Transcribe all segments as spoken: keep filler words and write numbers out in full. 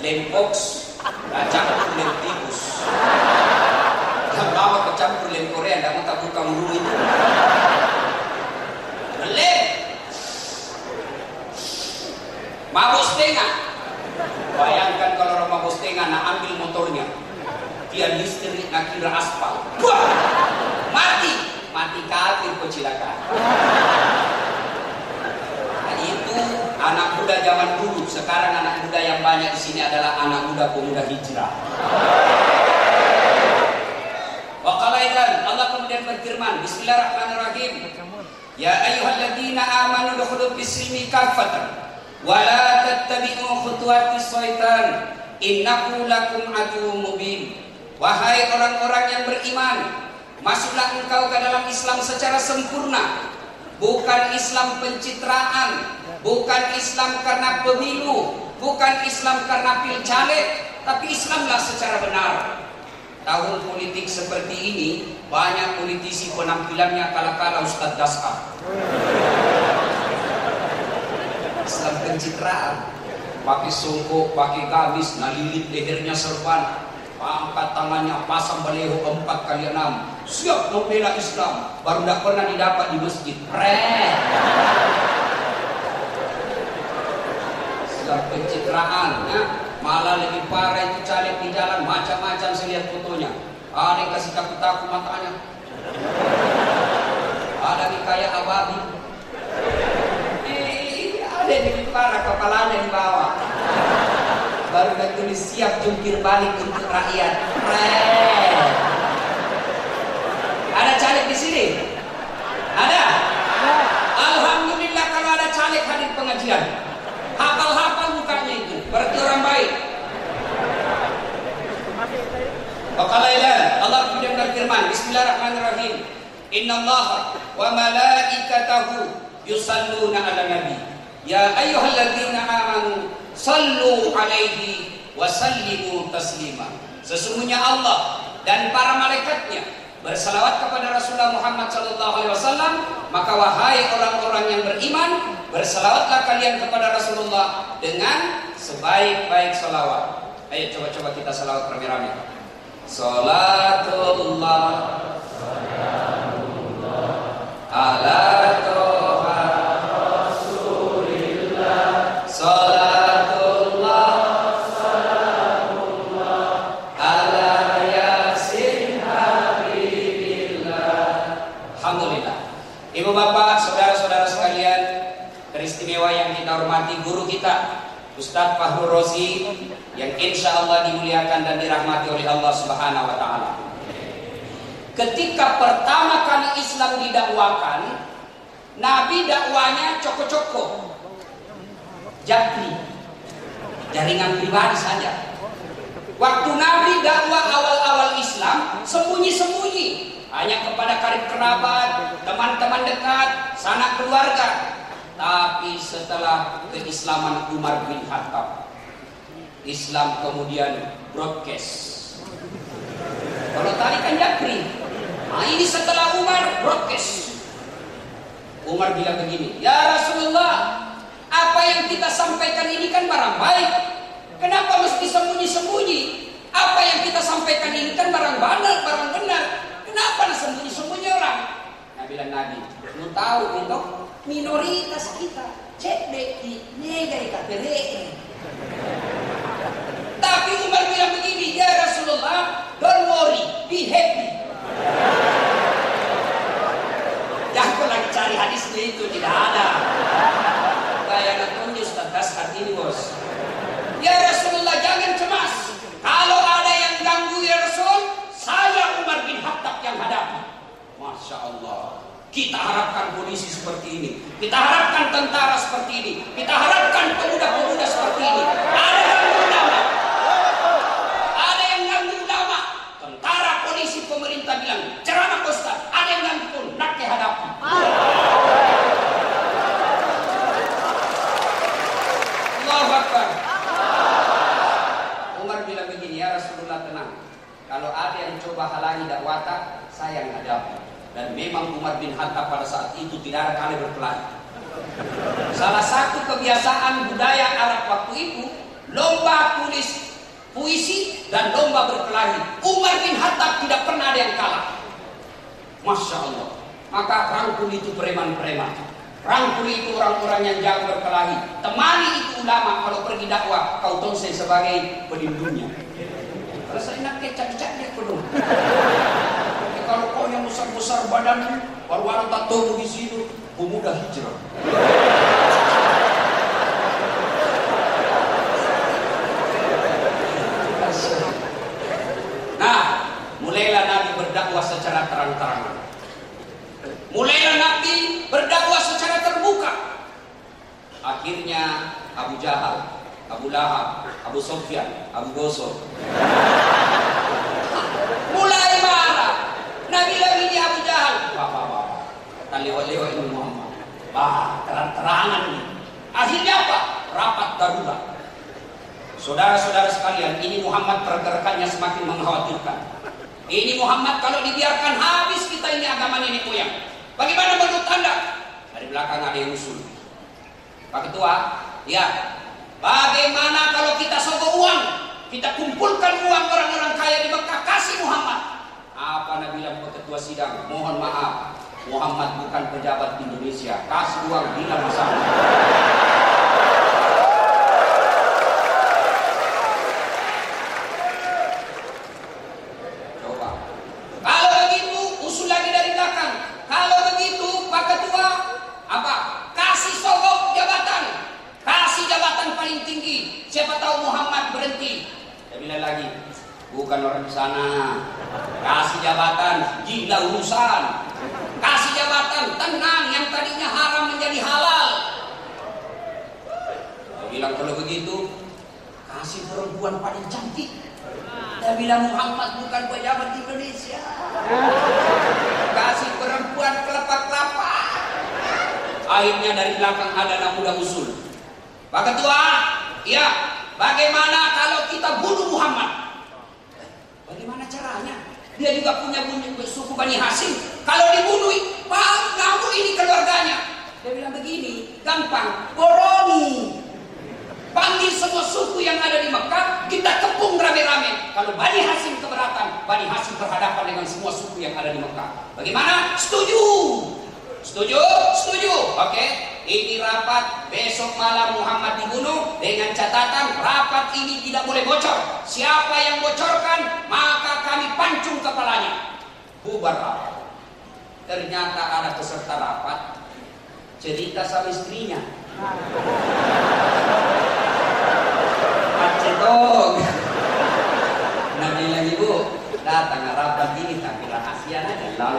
lempox, campur lem tikus. Yang lama kecampur lem Korea, tidak mau tak buka mulu itu. Lem. Mabuk setengah. Bayangkan kalau orang mabuk setengah, nak ambil motornya. Dia listrik, nak kira aspal. Wah, mati. Mati kafir kecelakaan. Nah, itu anak muda zaman dulu. Sekarang anak muda yang banyak di sini adalah anak muda pemuda hijrah. Waqalaidan, Allah kemudian berfirman, Bismillahirrahmanirrahim. Ya ayyuhalladzina amanu dukhulu fis-silmi kaffatan wa la tattabi'u khutuwatis syaitan innahu lakum aduwwum mubin. Wahai orang-orang yang beriman, masuklah engkau ke dalam Islam secara sempurna. Bukan Islam pencitraan, bukan Islam karena pemilu, bukan Islam karena pilcaleg, tapi Islamlah secara benar. Tahun politik seperti ini, banyak politisi penampilannya kala-kala Ustadz Daskar. Islam pencitraan, pakai songkok, pakai gamis, nalilit lehernya serban, angkat tangannya, pasang baleho empat kali enam, siap membela Islam, baru tidak pernah didapat di masjid. Keren. Islam pencitraan, ya. Malah lebih parah itu caleg di jalan, macam-macam saya lihat fotonya. Ada yang kasih takut-takut matanya, ada yang kayak ababi, eh, ada yang lebih parah kepalanya di bawah. Baru dah tulis siap jungkir balik untuk rakyat. Keren. Ada caleg di sini? Ada? Alhamdulillah kalau ada caleg hadir pengajian. Hafal-hafal mukanya itu, berarti orang baik. Waqalaidan, Allah kemudian berfirman, Bismillahirrahmanirrahim. Innallaha wa malaikatahu yusalluna ala nabi. Ya ayyuhalladzina amanu sallu alaihi wa sallimu taslima. Sesungguhnya Allah dan para malaikatnya bersalawat kepada Rasulullah Muhammad sallallahu alaihi wasallam, maka wahai orang-orang yang beriman, bersalawatlah kalian kepada Rasulullah dengan sebaik-baik salawat. Ayo coba-coba kita salawat rame-rame. Salatullah ala toha Rasulillah. Salatullah salamullah ala yasin habibillah. Alhamdulillah. Ibu bapak, saudara-saudara sekalian, teristimewa yang kita hormati, guru kita Ustadz Fahru Rozi yang insya Allah dimuliakan dan dirahmati oleh Allah Subhanahu wa Ta'ala. Ketika pertama kali Islam didakwakan, Nabi dakwanya coko-coko, japri, jaringan pribadi saja. Waktu Nabi dakwah awal-awal Islam, sembunyi-sembunyi, hanya kepada karib kerabat, teman-teman dekat, sanak keluarga. Tapi setelah keislaman Umar bin Khattab, Islam kemudian broadcast. Kalau tadi kan japri, nah ini setelah Umar broadcast. Umar bilang begini, ya Rasulullah, apa yang kita sampaikan ini kan barang baik, kenapa mesti sembunyi-sembunyi? Apa yang kita sampaikan ini kan barang benar, barang benar, kenapa sembunyi-sembunyi orang? Nah bilang Nabi, lu tahu itu minoritas kita, cek deh di nega K P R. Tapi Umar bilang begini, ya Rasulullah, don't worry, be happy. Jangan lagi cari hadis itu, tidak ada. Kayak anak tunjuk status hati ini bos. Ya Rasulullah, jangan cemas. Kalau ada yang ganggu ya Rasul, saya Umar bin Khattab yang hadapi. Masya Allah. Kita harapkan polisi seperti ini. Kita harapkan tentara seperti ini. Kita harapkan pemuda-pemuda seperti ini. Ada yang ganggu ulama. Ada yang ganggu ulama. Tentara, polisi, pemerintah bilang, ceramah Ustaz. Ada yang ganggu pun, nak dihadapi. Allahu Akbar. Umar bilang begini, ya Rasulullah tenang. Kalau ada yang coba halangi dakwah, saya yang hadapi. Dan memang Umar bin Khattab pada saat itu tidak ada kali berkelahi. Salah satu kebiasaan budaya Arab waktu itu, lomba tulis puisi dan lomba berkelahi. Umar bin Khattab tidak pernah ada yang kalah. Masya Allah. Maka rangkul itu preman-preman, rangkul itu orang-orang yang jago berkelahi, temani itu ulama. Kalau pergi dakwah, kau tonsel sebagai pelindungnya. Rasa enak kecak-kecak dia penuh. Kalau kau yang besar-besar badan, baru-baru tak tahu di situ, pemuda hijrah. Nah, mulailah Nabi berdakwah secara terang-terangan. Mulailah Nabi berdakwah secara terbuka. Akhirnya Abu Jahal, Abu Lahab, Abu Sufyan, Abu Gosor mulai marah. Nabi lagi di Abu Jahal, wah wah wah, kita lewat-lewat ini Muhammad, wah terang-terangan ini. Akhirnya apa? Rapat darurat. Saudara-saudara sekalian, ini Muhammad pergerakannya semakin mengkhawatirkan. Ini Muhammad kalau dibiarkan habis kita ini agama nenek moyang. Bagaimana menurut Anda? Dari belakang ada yang usul. Pak Ketua, ya. Bagaimana kalau kita sogok uang? Kita kumpulkan uang orang-orang kaya di Mekah, kasih Muhammad. Apa Nabi bilang Pak Ketua sidang? Mohon maaf, Muhammad bukan pejabat Indonesia. Kasih uang bila masalah. Coba. Kalau begitu, usul lagi dari belakang. Kalau begitu, Pak Ketua, apa? Kasih sogok jabatan, kasih jabatan paling tinggi. Siapa tahu Muhammad berhenti. Saya bilang lagi, bukan orang di sana. Kasih jabatan, gila urusan. Kasih jabatan, tenang, yang tadinya haram menjadi halal. Saya bilang kalau begitu, kasih perempuan paling cantik. Saya bilang Muhammad bukan pejabat Indonesia. Kasih perempuan kelapa-kelapa. Akhirnya dari belakang ada anak muda usul. Pak Ketua, ya, bagaimana kalau kita bunuh Muhammad? Bagaimana caranya? Dia juga punya suku Bani Hashim. Kalau dibunuh, Pak, kamu ini keluarganya. Dia bilang begini, gampang, borongi. Panggil semua suku yang ada di Mekah, kita kepung rame-rame. Kalau Bani Hashim keberatan, Bani Hashim berhadapan dengan semua suku yang ada di Mekah. Bagaimana? Setuju? Setuju? Setuju? Oke. Ini rapat, besok malam Muhammad dibunuh dengan catatan rapat ini tidak boleh bocor. Siapa yang bocorkan, maka kami pancung kepalanya. Bubar rapat. Ternyata ada peserta rapat cerita sama istrinya. Acetong. Nabi lagi bu, datang rapat ini tapi rahasia aja lalu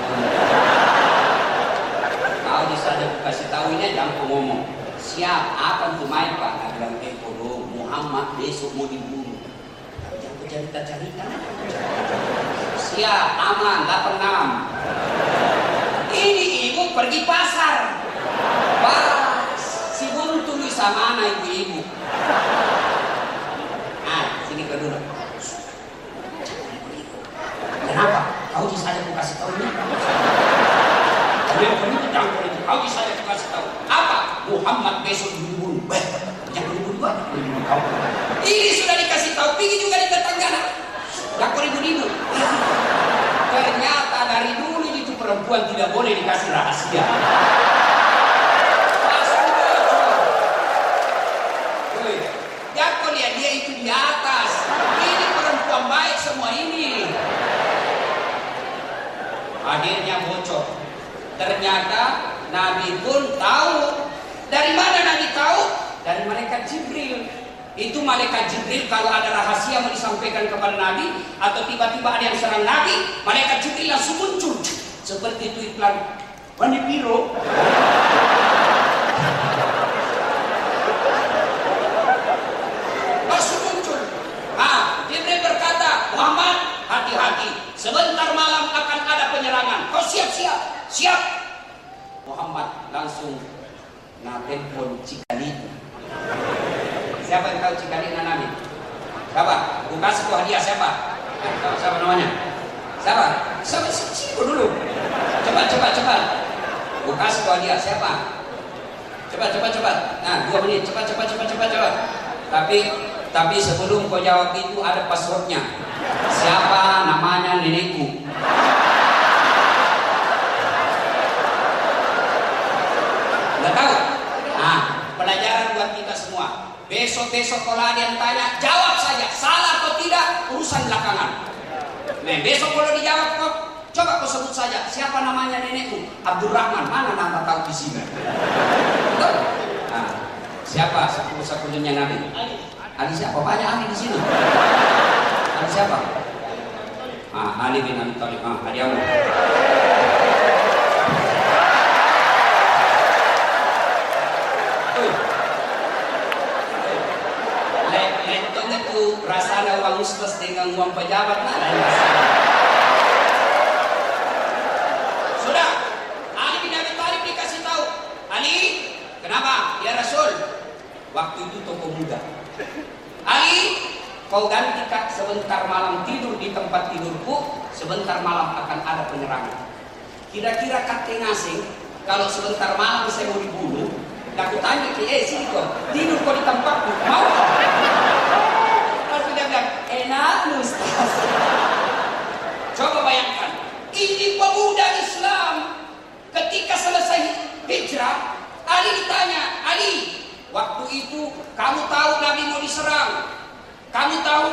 kau disaja kasih tahu ini jangan ngomong. Siap, akan tuh main Pak. Nah, bilang eh bodoh, Muhammad besok mau dibunuh. Jangan cerita-cerita. Siap, aman, delapan enam. Ini ibu pergi pasar. Pas si buntu bisa mana ibu-ibu? Ah, sini ke dulu. Kenapa? Kau bisa aja aku kasih tahu ini. Yang perlu jangan itu. Kau bisa aja aku kasih tahu. Apa? Muhammad besok dibunuh. Bah, jangan dibunuh juga. Ini sudah dikasih tahu. Pergi juga di tetangga. Jangan ribu-ribu. Ternyata dari dulu itu perempuan tidak boleh dikasih rahasia. Jangan lihat dia itu di atas. Ini perempuan baik semua ini. Akhirnya bocor. Ternyata Nabi pun tahu. Dari mana Nabi tahu? Dari malaikat Jibril. Itu malaikat Jibril kalau ada rahasia mau disampaikan kepada Nabi atau tiba-tiba ada yang serang Nabi, malaikat Jibril langsung muncul. Seperti itu iklan Bani Piro. Langsung muncul. Ah, Jibril berkata, Muhammad, hati-hati. Sebentar malam akan ada penyerangan. Kau siap-siap. Siap. Muhammad langsung natelpon Cikali. Siapa yang tahu Cikali Nabi? Siapa? Aku kasih kau hadiah siapa? Tahu siapa namanya? Siapa? Siapa? Siapa dulu? Cepat, cepat, cepat. Aku kasih kau hadiah siapa? Cepat, cepat, cepat. Nah, dua menit. Cepat, cepat, cepat, cepat, cepat. Tapi tapi sebelum kau jawab itu ada passwordnya. Siapa namanya nenekku? Nggak tahu? Nah, pelajaran buat kita semua. Besok-besok kalau ada yang tanya, jawab saja. Salah atau tidak, urusan belakangan. Nah, besok kalau dijawab kok, coba kau sebut saja. Siapa namanya nenekku? Abdurrahman. Mana nama tahu di sini? Betul? Nah, siapa satu-satunya Nabi? Ali siapa? Banyak Ali di sini. Ali siapa? Ah, Ali bin Abi Thalib. Ah, Ali Allah. Rasanya uang ustaz dengan uang pejabat nah, sudah Ali bin Abi Thalib dikasih tahu, Ali, kenapa? Ya Rasul, waktu itu tokoh muda. Ali, kau ganti kak sebentar malam tidur di tempat tidurku, sebentar malam akan ada penyerangan. Kira-kira kakek ngasing, kalau sebentar malam saya mau dibunuh, aku tanya ke eh sini kau tidur kau di tempatku, mau kau? Enak Ustaz. Coba bayangkan, ini pemuda Islam ketika selesai hijrah, Ali ditanya, Ali, waktu itu kamu tahu Nabi mau diserang, kamu tahu?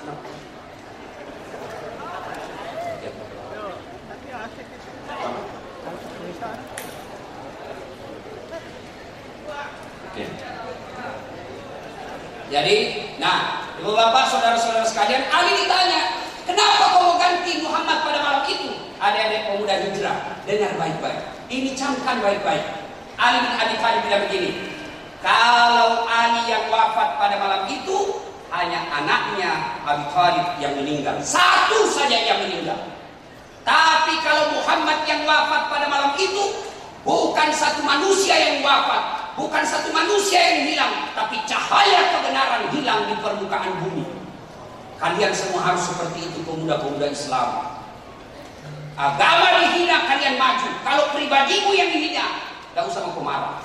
Jadi, nah, ibu bapak, saudara-saudara sekalian, Ali ditanya, kenapa kau mau ganti Muhammad pada malam itu? Adik-adik pemuda hijrah, dengar baik-baik. Ini camkan baik-baik. Ali bin Abi Thalib bilang begini, kalau Ali yang wafat pada malam itu, hanya anaknya Abi Thalib yang meninggal. Satu saja yang meninggal. Tapi kalau Muhammad yang wafat pada malam itu, bukan satu manusia yang wafat. Bukan satu manusia yang hilang, tapi cahaya kebenaran hilang di permukaan bumi. Kalian semua harus seperti itu, pemuda-pemuda Islam. Agama dihina, kalian maju. Kalau pribadimu yang dihina, tidak usah mau marah.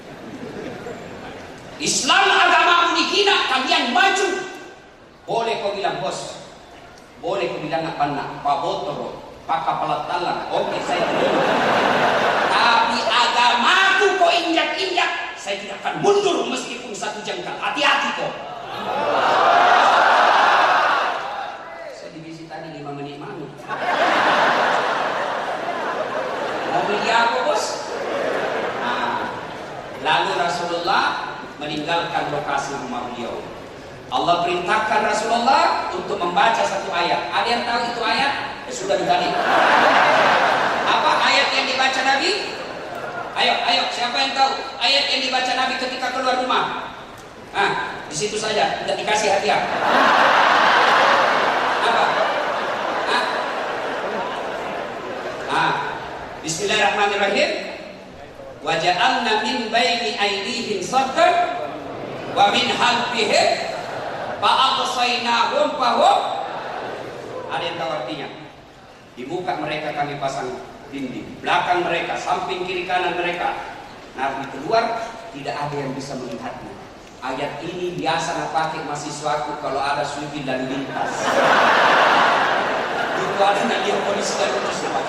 Islam agamamu dihina, kalian maju. Boleh kau bilang bos, boleh kau bilang apa nak, Pak Botoro, Pak Kapalat Talang. Oke, saya terima. Tapi agamaku kau injak-injak, saya tidak akan mundur meskipun satu jengkal. Hati-hati kok. Saya divisi tadi lima menit mana? Mau beli apa bos? Nah, lalu Rasulullah meninggalkan lokasi rumah beliau. Allah perintahkan Rasulullah untuk membaca satu ayat. Ada yang tahu itu ayat? Ya, sudah dibalik. Apa ayat yang dibaca Nabi? Ayo, ayo, siapa yang tahu ayat yang dibaca Nabi ketika keluar rumah? Ah, di situ saja, tidak dikasih hadiah. Apa? Ah, ah. Bismillahirrahmanirrahim. Wa ja'alna min baini aydihim saddan wa min khalfihim fa aqsaynahum fahum. Ada yang tahu artinya? Di muka mereka kami pasang dinding, belakang mereka, samping kiri kanan mereka. Nabi keluar, tidak ada yang bisa melihatnya. Ayat ini biasa nak pakai mahasiswaku kalau ada sweeping dan lintas. Itu ada nak lihat polisi dan terus dipakai.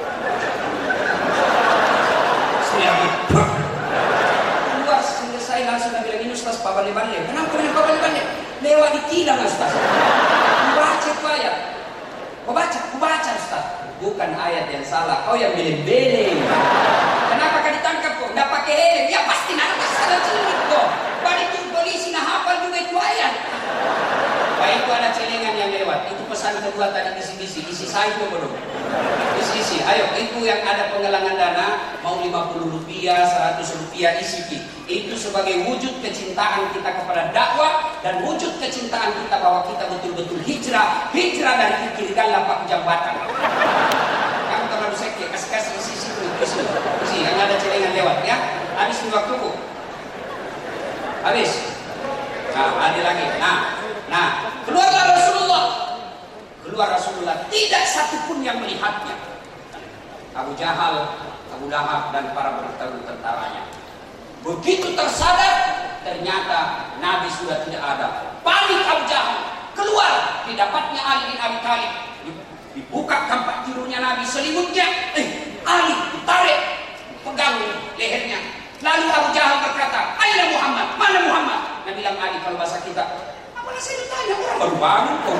Saya keluar selesai langsung Nabi bilang, ini Ustaz Pak Bale-Bale. Kenapa dengan Pak Bale-Bale? Lewat ditilang Ustaz. Baca ayat. Kau baca, kau baca Ustaz. Bukan ayat yang salah, kau yang beleng-beleng. Kenapa kau ditangkap kok? Nggak pakai helm? Ya pasti nak salah celik kok. Balik itu polisi nah hafal juga itu ayat. Baik itu ada celengan yang lewat. Itu pesan kedua tadi isi-isi, isi saya itu belum. Isi-isi. Ayo, itu yang ada penggalangan dana mau lima puluh rupiah, seratus rupiah isi. Itu sebagai wujud kecintaan kita kepada dakwah dan wujud kecintaan kita bahwa kita betul-betul hijrah, hijrah dari kiri dan lapak jambatan. Kamu terlalu sekte, kasih-kasih isi-isi itu, isi, isi, yang ada celengan lewat ya. Habis waktuku. Habis. Nah, ada lagi. Nah, nah, keluarlah Rasulullah. Keluar Rasulullah, tidak satupun yang melihatnya. Abu Jahal, Abu Lahab dan para tentaranya. Begitu tersadar, ternyata Nabi sudah tidak ada. Panik Abu Jahal, keluar, didapatnya Ali bin Abi Thalib. Dibuka kampak tidurnya Nabi, selimutnya, eh, Ali ditarik, pegang lehernya. Lalu Abu Jahal berkata, "Aina Muhammad? Mana Muhammad?" Nabi bilang, Ali kalau bahasa kita, "Apa saya ditanya, orang baru bangun kok."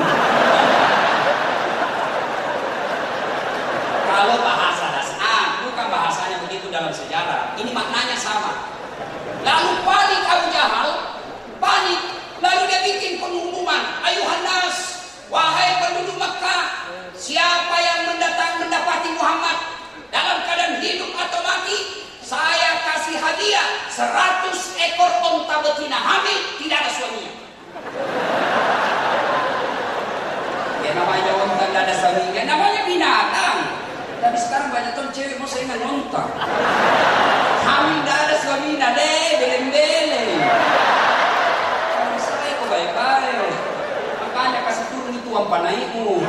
Kalau bahasa dasar, bukan bahasanya begitu dalam sejarah. Ini maknanya sama. Lalu panik Abu Jahal, panik. Lalu dia bikin pengumuman, "Ayuhan nas, wahai penduduk Makkah, siapa yang mendatang mendapati Muhammad dalam keadaan hidup atau mati, saya kasih hadiah seratus ekor onta betina hamil, tidak ada suaminya." Ya namanya onta tidak ada suaminya, namanya binatang. Tapi sekarang banyak tuh cewek mau saya nonton. Hamil tidak ada suaminya, deh, beleng-beleng. Kalau saya kok baik-baik. Makanya kasih turun itu uang naikmu.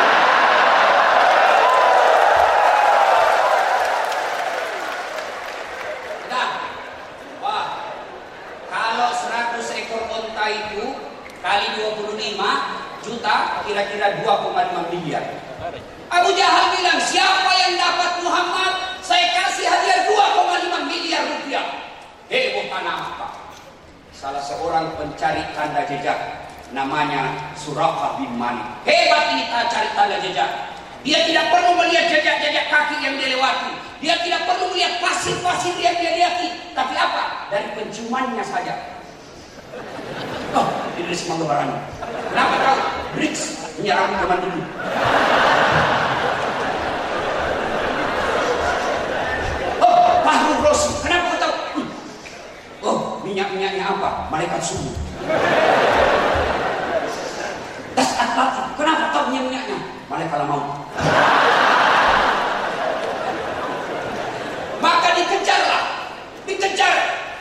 Nah, wah, kalau seratus ekor onta itu kali dua puluh lima juta, kira-kira dua koma lima miliar. Abu Jahal bilang, siapa yang dapat Muhammad, saya kasih hadiah dua koma lima miliar rupiah. Heboh tanah Makkah. Salah seorang pencari tanda jejak, namanya Suraqah bin Malik. Hebat ini cari tanda jejak. Dia tidak perlu melihat jejak-jejak kaki yang dia lewati. Dia tidak perlu melihat pasir-pasir yang dia lihat. Tapi apa? Dari penciumannya saja. Oh, Idris Manggabarani. Kenapa kau? Briggs menyerang teman dulu. Kenapa kau tahu? Oh, minyak-minyaknya apa? Malaikat subuh. Das Atlantik. Kenapa tahu minyak-minyaknya? Malaikat maut. Maka dikejarlah, dikejar.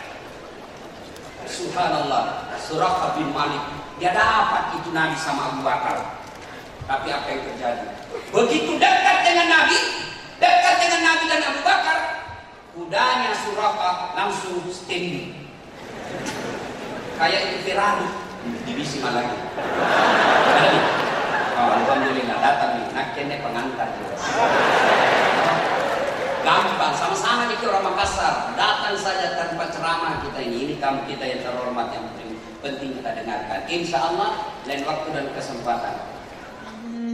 Subhanallah, Suraqah bin Malik. Dia dapat itu Nabi sama Abu Bakar. Tapi apa yang terjadi? Begitu dekat dengan Nabi, dekat dengan Nabi dan Abu Bakar, kudanya Suraqah langsung standing. Kayak itu Ferrari divisi Malaya. Oh, alhamdulillah datang nih, nak kene pengantar juga. Gampang, sama-sama nih orang Makassar. Datang saja tanpa ceramah kita ini. Ini kamu kita yang terhormat, yang penting, penting kita dengarkan. Insya Allah lain waktu dan kesempatan.